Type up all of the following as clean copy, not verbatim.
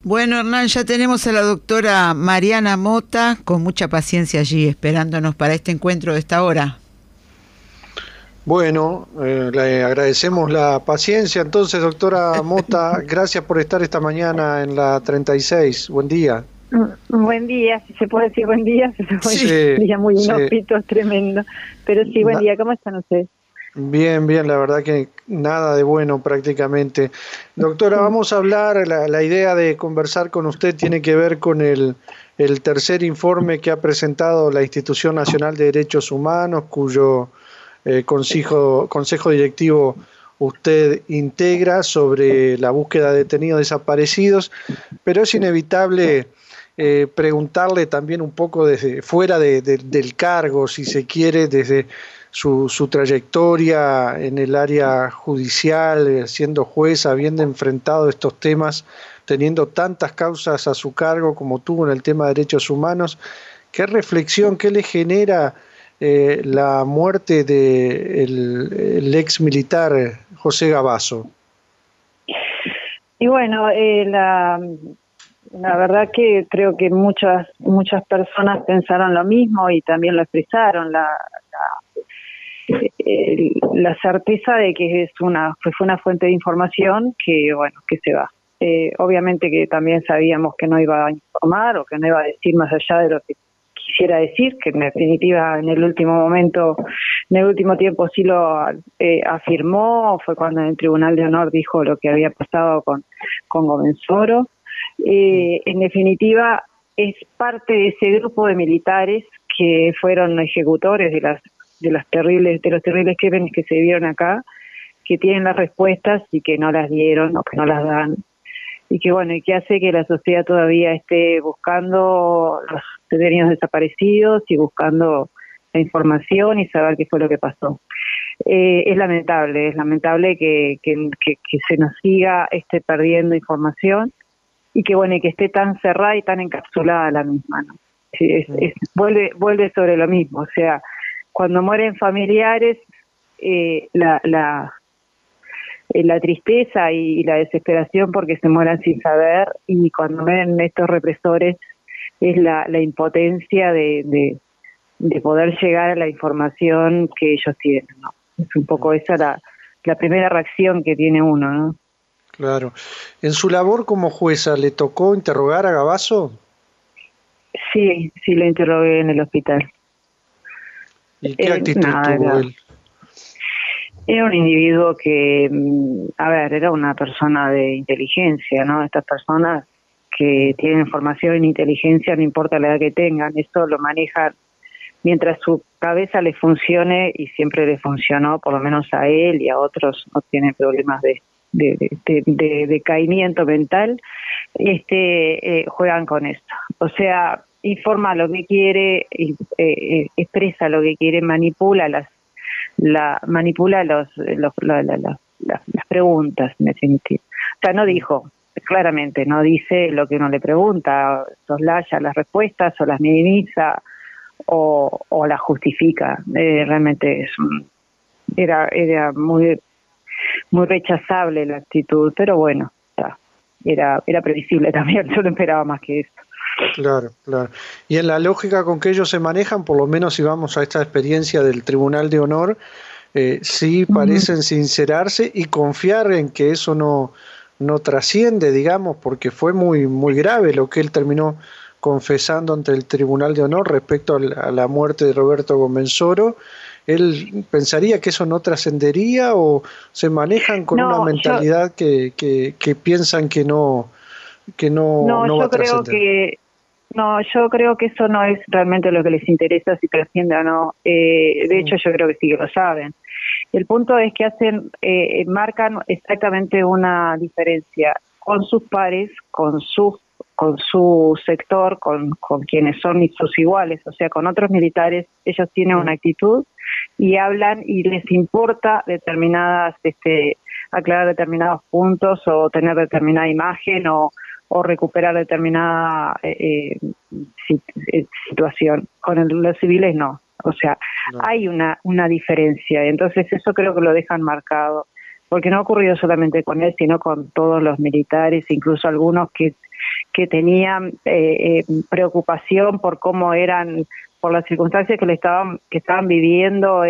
Bueno, Hernán, ya tenemos a la doctora Mariana Mota con mucha paciencia allí esperándonos para este encuentro de esta hora. Bueno, le agradecemos la paciencia. Entonces, doctora Mota, gracias por estar esta mañana en la 36. Buen día. Buen día, si se puede decir buen día, se puede Sí, decir un día muy sí. inhóspito, es tremendo. Pero sí, buen día, ¿cómo están ustedes? Bien, bien, la verdad que nada de bueno prácticamente. Doctora, vamos a hablar, la idea de conversar con usted tiene que ver con el tercer informe que ha presentado la Institución Nacional de Derechos Humanos, cuyo consejo directivo usted integra sobre la búsqueda de detenidos desaparecidos, pero es inevitable preguntarle también un poco desde fuera del cargo, si se quiere, desde su trayectoria en el área judicial, siendo juez, habiendo enfrentado estos temas, teniendo tantas causas a su cargo como tuvo en el tema de derechos humanos. ¿Qué reflexión, qué le genera la muerte del ex militar José Gabazo? Y bueno, la verdad que creo que muchas personas pensaron lo mismo y también lo expresaron, la certeza de que fue una fuente de información que se va. Obviamente que también sabíamos que no iba a informar o que no iba a decir más allá de lo que quisiera decir, que en definitiva en el último tiempo sí lo afirmó. Fue cuando en el Tribunal de Honor dijo lo que había pasado con Comensoro. En definitiva es parte de ese grupo de militares que fueron ejecutores de los terribles crímenes que se vieron acá, que tienen las respuestas y que no las dieron o que no las dan, y que hace que la sociedad todavía esté buscando los detenidos desaparecidos y buscando la información y saber qué fue lo que pasó. Es lamentable que se nos siga perdiendo información y que esté tan cerrada y tan encapsulada la misma, ¿no? Sí, vuelve sobre lo mismo, o sea, cuando mueren familiares, la tristeza y la desesperación porque se mueran sin saber, y cuando mueren estos represores es la impotencia de poder llegar a la información que ellos tienen, ¿no? Es un poco esa la primera reacción que tiene uno, ¿no? Claro. En su labor como jueza, ¿le tocó interrogar a Gabazo? Sí, lo interrogué en el hospital. ¿Y qué actitud tuvo él? Era un individuo que, era una persona de inteligencia, ¿no? Estas personas que tienen formación en inteligencia, no importa la edad que tengan, eso lo manejan mientras su cabeza les funcione, y siempre le funcionó, por lo menos a él y a otros, no tienen problemas de decaimiento mental, juegan con esto. O sea, informa lo que quiere, expresa lo que quiere, manipula las preguntas, en definitiva. O sea, no dijo, claramente, no dice lo que uno le pregunta, soslaya las respuestas o las minimiza o las justifica. Realmente era muy rechazable la actitud, pero bueno, era previsible también, yo no esperaba más que eso. Claro, claro. Y en la lógica con que ellos se manejan, por lo menos si vamos a esta experiencia del Tribunal de Honor, sí parecen sincerarse y confiar en que eso no trasciende, digamos, porque fue muy, muy grave lo que él terminó confesando ante el Tribunal de Honor respecto a la muerte de Roberto Comensoro. ¿Él pensaría que eso no trascendería o se manejan con una mentalidad que piensan que no va a trascender? Yo creo que eso no es realmente lo que les interesa, si trasciende o no. De hecho, yo creo que sí que lo saben. El punto es que marcan exactamente una diferencia con sus pares, con su sector, con quienes son sus iguales, o sea, con otros militares. Ellos tienen una actitud y hablan y les importa aclarar determinados puntos o tener determinada imagen o recuperar determinada situación. Con los civiles no. O sea, hay una diferencia. Entonces eso creo que lo dejan marcado. Porque no ha ocurrido solamente con él, sino con todos los militares, incluso algunos que que tenían preocupación por cómo eran, por las circunstancias que estaban viviendo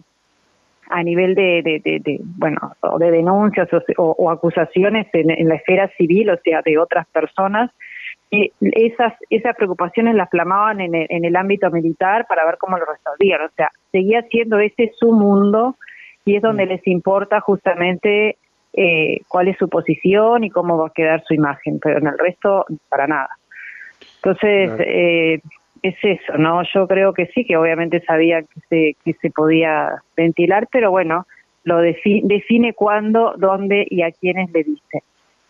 a nivel de denuncias o acusaciones en la esfera civil, o sea, de otras personas. Y esas preocupaciones las plasmaban en el ámbito militar para ver cómo lo resolvían. O sea, seguía siendo ese su mundo, y es donde les importa justamente cuál es su posición y cómo va a quedar su imagen, pero en el resto para nada. Entonces, claro, es eso, ¿no? Yo creo que sí, que obviamente sabía que se podía ventilar, pero bueno, lo define cuándo, dónde y a quiénes le dice.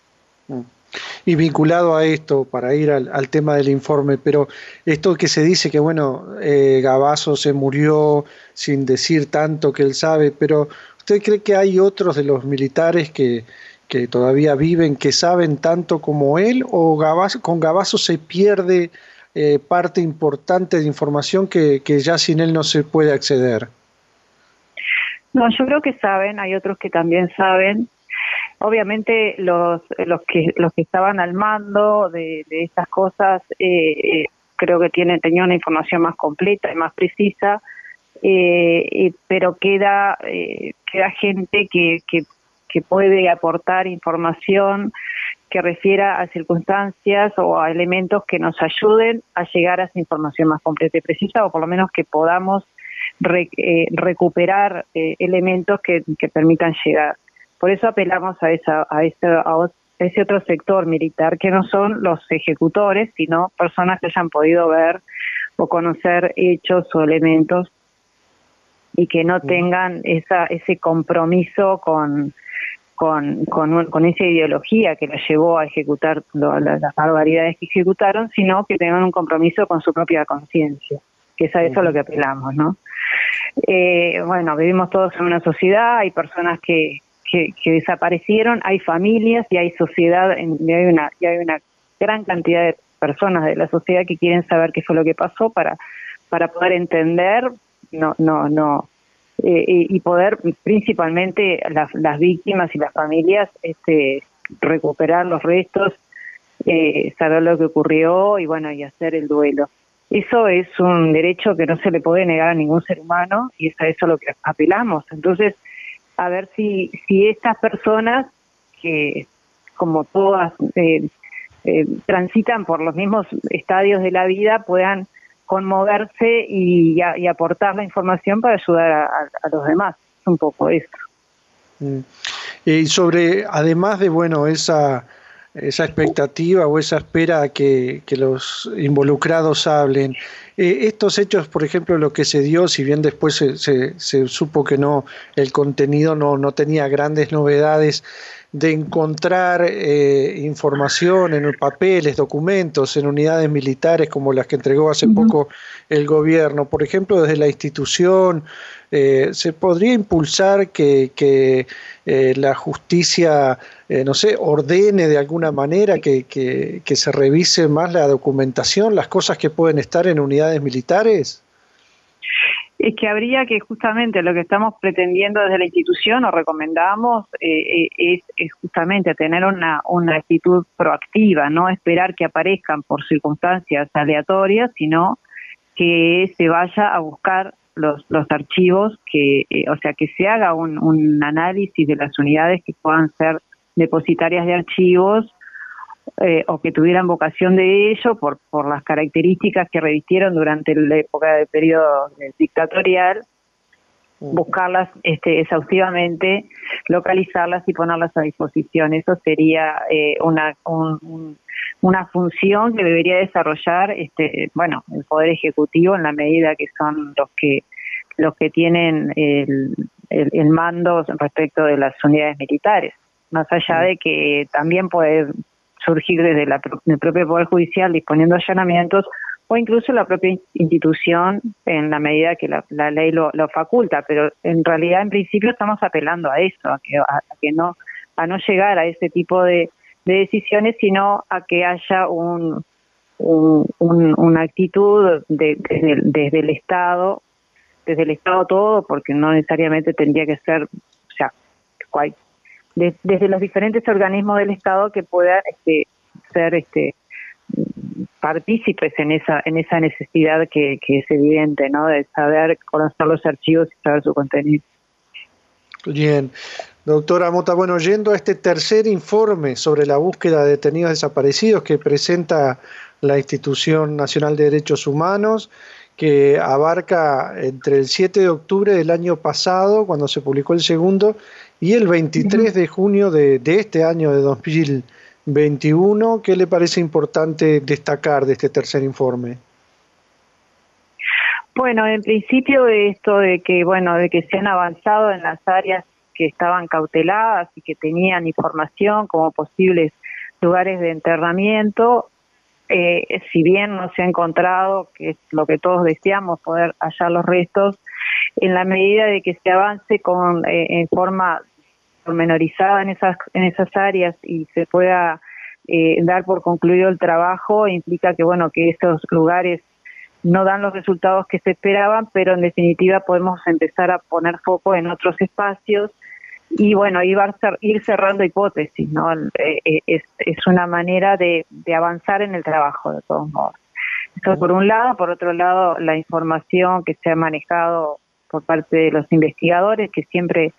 Y vinculado a esto, para ir al tema del informe, pero esto que se dice que, bueno, Gavazo se murió sin decir tanto que él sabe, pero ¿usted cree que hay otros de los militares que todavía viven, que saben tanto como él, o con Gavazo se pierde parte importante de información que ya sin él no se puede acceder? No, yo creo que saben, hay otros que también saben. Obviamente los que estaban al mando de estas cosas creo que tenían una información más completa y más precisa, pero queda gente que puede aportar información que refiera a circunstancias o a elementos que nos ayuden a llegar a esa información más completa y precisa, o por lo menos que podamos recuperar elementos que permitan llegar. Por eso apelamos a ese otro sector militar, que no son los ejecutores, sino personas que hayan podido ver o conocer hechos o elementos y que no tengan ese compromiso con esa ideología que los llevó a ejecutar las barbaridades que ejecutaron, sino que tengan un compromiso con su propia conciencia, que es a eso a lo que apelamos, ¿no? Bueno, vivimos todos en una sociedad, hay personas que desaparecieron, hay familias y hay sociedad, y hay una gran cantidad de personas de la sociedad que quieren saber qué fue lo que pasó para poder entender, y poder principalmente las víctimas y las familias recuperar los restos, saber lo que ocurrió y bueno, y hacer el duelo. Eso es un derecho que no se le puede negar a ningún ser humano, y es a eso a lo que apelamos. Entonces, a ver si estas personas que, como todas, transitan por los mismos estadios de la vida, puedan conmoverse y aportar la información para ayudar a los demás. Es un poco esto. Y sobre, además de, bueno, esa expectativa o esa espera a que los involucrados hablen, estos hechos, por ejemplo, lo que se dio, si bien después se supo que no, el contenido no tenía grandes novedades, de encontrar información en papeles, documentos, en unidades militares como las que entregó hace poco el gobierno, por ejemplo, desde la institución, ¿se podría impulsar que la justicia, no sé, ordene de alguna manera que se revise más la documentación, las cosas que pueden estar en unidades militares? Es que habría que, justamente lo que estamos pretendiendo desde la institución o recomendamos es justamente tener una actitud proactiva, no esperar que aparezcan por circunstancias aleatorias, sino que se vaya a buscar los archivos, o sea, que se haga un análisis de las unidades que puedan ser depositarias de archivos, o que tuvieran vocación de ello por las características que revistieron durante la época del periodo dictatorial, buscarlas exhaustivamente, localizarlas y ponerlas a disposición. Eso sería una función que debería desarrollar el Poder Ejecutivo, en la medida que son los que tienen el mando respecto de las unidades militares, más allá de que también puede surgir desde el propio Poder Judicial disponiendo allanamientos, o incluso la propia institución en la medida que la ley lo faculta, pero en realidad en principio estamos apelando a eso, a no llegar a ese tipo de decisiones, sino a que haya una actitud desde el Estado todo, porque no necesariamente tendría que ser, o sea, desde los diferentes organismos del Estado que puedan ser partícipes en esa necesidad que es evidente, ¿no? De saber conocer los archivos y saber su contenido. Bien. Doctora Mota, bueno, yendo a este tercer informe sobre la búsqueda de detenidos desaparecidos que presenta la Institución Nacional de Derechos Humanos, que abarca entre el 7 de octubre del año pasado, cuando se publicó el segundo, y el 23 de junio de este año de 2021, ¿qué le parece importante destacar de este tercer informe? Bueno, en principio esto de que se han avanzado en las áreas que estaban cauteladas y que tenían información como posibles lugares de enterramiento, si bien no se ha encontrado, que es lo que todos deseamos, poder hallar los restos, en la medida de que se avance en forma pormenorizada en esas áreas y se pueda dar por concluido el trabajo, implica que esos lugares no dan los resultados que se esperaban, pero en definitiva podemos empezar a poner foco en otros espacios y ir cerrando hipótesis, ¿no? Es una manera de avanzar en el trabajo, de todos modos. Eso por un lado. Por otro lado, la información que se ha manejado por parte de los investigadores, que siempre,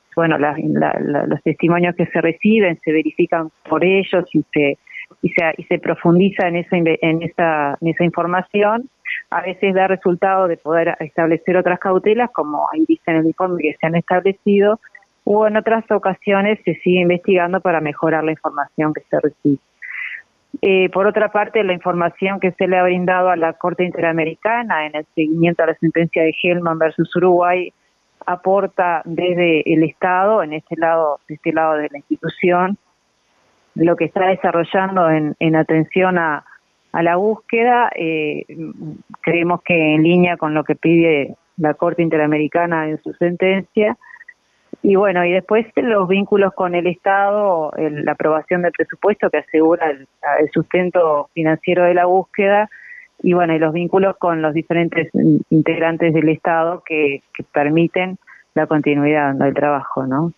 los testimonios que se reciben se verifican por ellos y se profundiza en esa información. A veces da resultado de poder establecer otras cautelas, como ahí dice en el informe que se han establecido, o en otras ocasiones se sigue investigando para mejorar la información que se recibe. Por otra parte, la información que se le ha brindado a la Corte Interamericana en el seguimiento a la sentencia de Hellman versus Uruguay aporta desde el Estado, de este lado de la institución, lo que está desarrollando en atención a la búsqueda. Creemos que en línea con lo que pide la Corte Interamericana en su sentencia. Y después los vínculos con el Estado, la aprobación del presupuesto que asegura el sustento financiero de la búsqueda, y los vínculos con los diferentes integrantes del Estado que permiten la continuidad del trabajo, ¿no?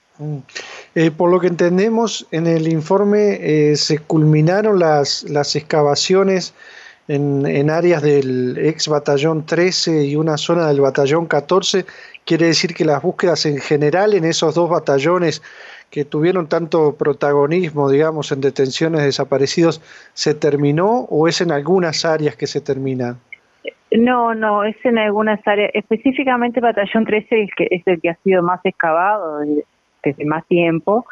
Por lo que entendemos, en el informe se culminaron las excavaciones en áreas del ex batallón 13 y una zona del batallón 14. Quiere decir que las búsquedas en general en esos dos batallones que tuvieron tanto protagonismo, digamos, en detenciones de desaparecidos, ¿se terminó o es en algunas áreas que se terminan? No, es en algunas áreas. Específicamente batallón 13 es el que ha sido más excavado desde más tiempo.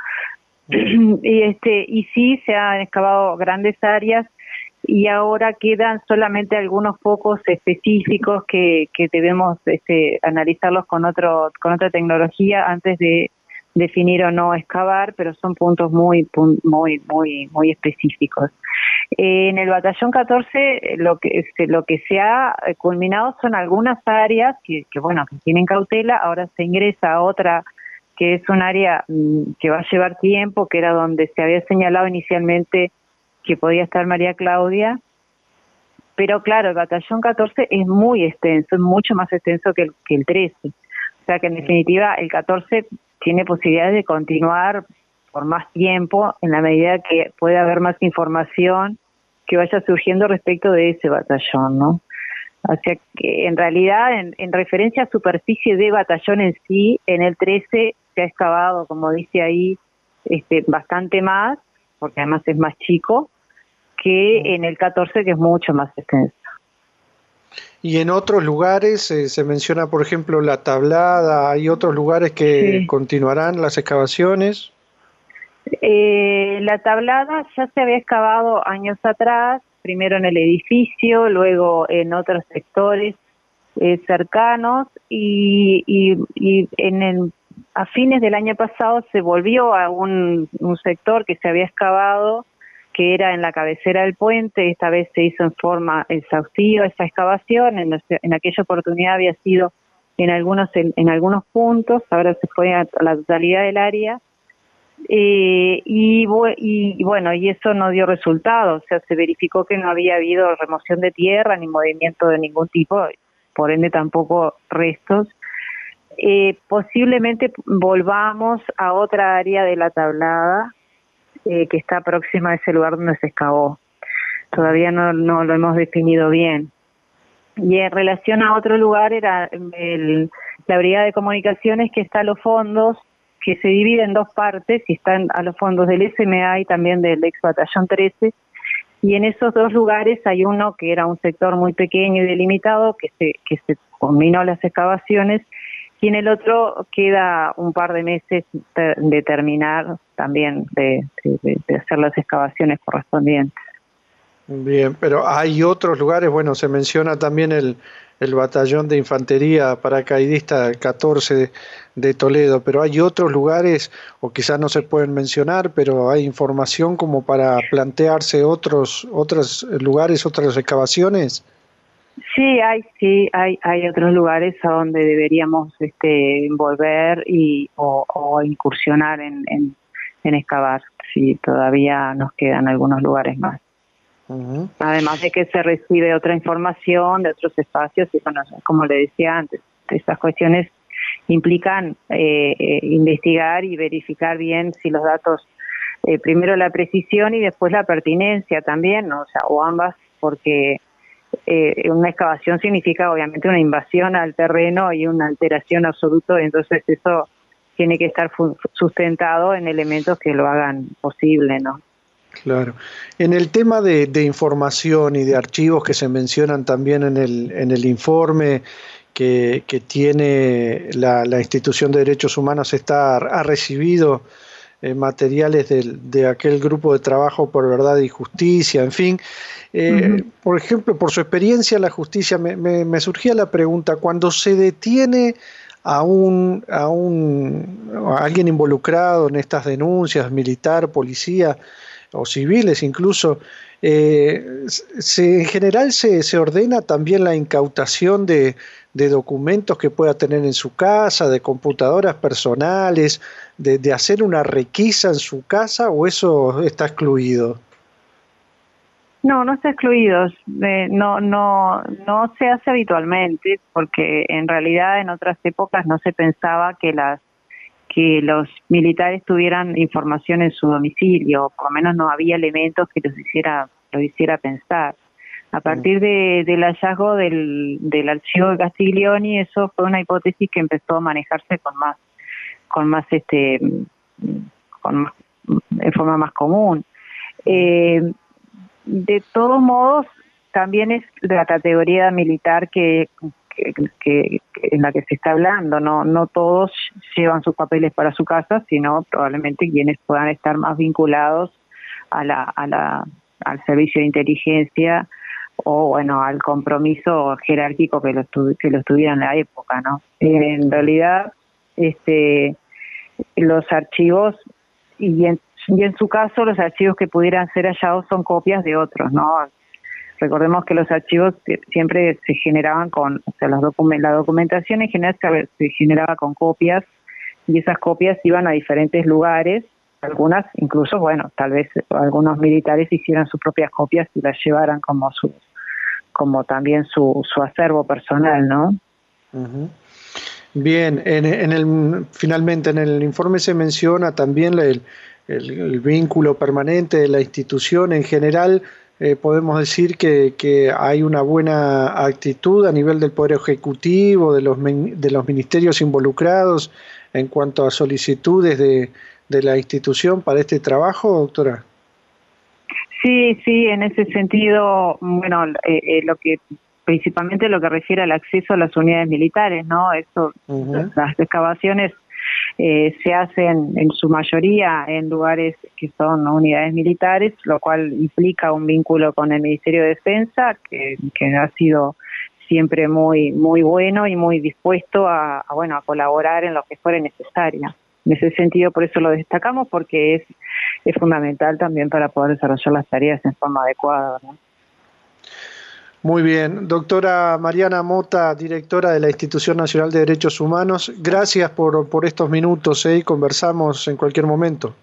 Y sí, se han excavado grandes áreas y ahora quedan solamente algunos focos específicos que debemos analizarlos con otra tecnología antes de definir o no excavar, pero son puntos muy específicos. En el batallón 14 lo que se ha culminado son algunas áreas que tienen cautela. Ahora se ingresa a otra que es un área que va a llevar tiempo, que era donde se había señalado inicialmente que podía estar María Claudia, pero claro, el batallón 14 es muy extenso, es mucho más extenso que el 13, o sea que en definitiva el 14 tiene posibilidades de continuar por más tiempo en la medida que pueda haber más información que vaya surgiendo respecto de ese batallón, ¿no? O sea que en realidad, en referencia a superficie de batallón en sí, en el 13 se ha excavado, como dice ahí, bastante más, porque además es más chico, que en el 14, que es mucho más extenso. Y en otros lugares se menciona, por ejemplo, La Tablada, ¿hay otros lugares que continuarán las excavaciones? La Tablada ya se había excavado años atrás, primero en el edificio, luego en otros sectores cercanos, y a fines del año pasado se volvió a un sector que se había excavado, que era en la cabecera del puente. Esta vez se hizo en forma exhaustiva esa excavación. En aquella oportunidad había sido en algunos puntos, ahora se fue a la totalidad del área. Y eso no dio resultado, o sea, se verificó que no había habido remoción de tierra ni movimiento de ningún tipo, por ende tampoco restos. Posiblemente volvamos a otra área de La Tablada que está próxima a ese lugar donde se excavó. Todavía no lo hemos definido bien. Y en relación a otro lugar era la Brigada de Comunicaciones, que está a los fondos, que se divide en dos partes, y están a los fondos del SMA y también del ex Batallón 13, y en esos dos lugares hay uno que era un sector muy pequeño y delimitado, que se combinó las excavaciones, y en el otro queda un par de meses de terminar también de hacer las excavaciones correspondientes. Bien, pero hay otros lugares, bueno, se menciona también el batallón de infantería paracaidista 14 de Toledo, pero hay otros lugares, o quizás no se pueden mencionar, pero hay información como para plantearse otros lugares, otras excavaciones. Sí, hay otros lugares a donde deberíamos volver o incursionar en excavar. Sí, todavía nos quedan algunos lugares más. Uh-huh. Además de que se recibe otra información de otros espacios, y bueno, como le decía antes, estas cuestiones implican investigar y verificar bien si los datos, primero la precisión y después la pertinencia también, ¿no? O sea, o ambas, porque una excavación significa obviamente una invasión al terreno y una alteración absoluta, entonces eso tiene que estar sustentado en elementos que lo hagan posible, ¿no? Claro. En el tema de información y de archivos que se mencionan también en el informe que tiene la Institución de Derechos Humanos, ha recibido materiales de aquel grupo de trabajo por verdad y justicia, en fin. Por ejemplo, por su experiencia en la justicia, me surgía la pregunta, cuando se detiene a alguien involucrado en estas denuncias, militar, policía, o civiles incluso, en general se ordena también la incautación de documentos que pueda tener en su casa, de computadoras personales, de hacer una requisa en su casa, o eso está excluido. No está excluido. No se hace habitualmente, porque en realidad en otras épocas no se pensaba que los militares tuvieran información en su domicilio, por lo menos no había elementos que lo hiciera pensar. A partir del hallazgo del archivo de Castiglioni, eso fue una hipótesis que empezó a manejarse en forma más común. De todos modos, también es la categoría militar que en la que se está hablando, no todos llevan sus papeles para su casa, sino probablemente quienes puedan estar más vinculados al servicio de inteligencia o bueno al compromiso jerárquico que lo tuviera en la época, ¿no? En realidad, los archivos y en su caso los archivos que pudieran ser hallados son copias de otros, ¿no? Recordemos que los archivos siempre se generaban la documentación en general se generaba con copias, y esas copias iban a diferentes lugares, algunas incluso, bueno, tal vez algunos militares hicieran sus propias copias y las llevaran como también su acervo personal, ¿no? Uh-huh. Bien, finalmente en el informe se menciona también el vínculo permanente de la institución en general. Podemos decir que hay una buena actitud a nivel del Poder Ejecutivo, de los ministerios involucrados en cuanto a solicitudes de la institución para este trabajo, doctora. Sí, en ese sentido, bueno, principalmente lo que refiere al acceso a las unidades militares, ¿no? Las excavaciones se hacen en su mayoría en lugares que son unidades militares, lo cual implica un vínculo con el Ministerio de Defensa, que ha sido siempre muy bueno y muy dispuesto a colaborar en lo que fuera necesario. En ese sentido, por eso lo destacamos, porque es fundamental también para poder desarrollar las tareas en forma adecuada, ¿no? Muy bien. Doctora Mariana Mota, directora de la Institución Nacional de Derechos Humanos, gracias por estos minutos y conversamos en cualquier momento.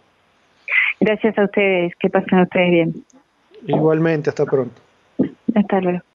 Gracias a ustedes, que pasen ustedes bien. Igualmente, hasta pronto. Hasta luego.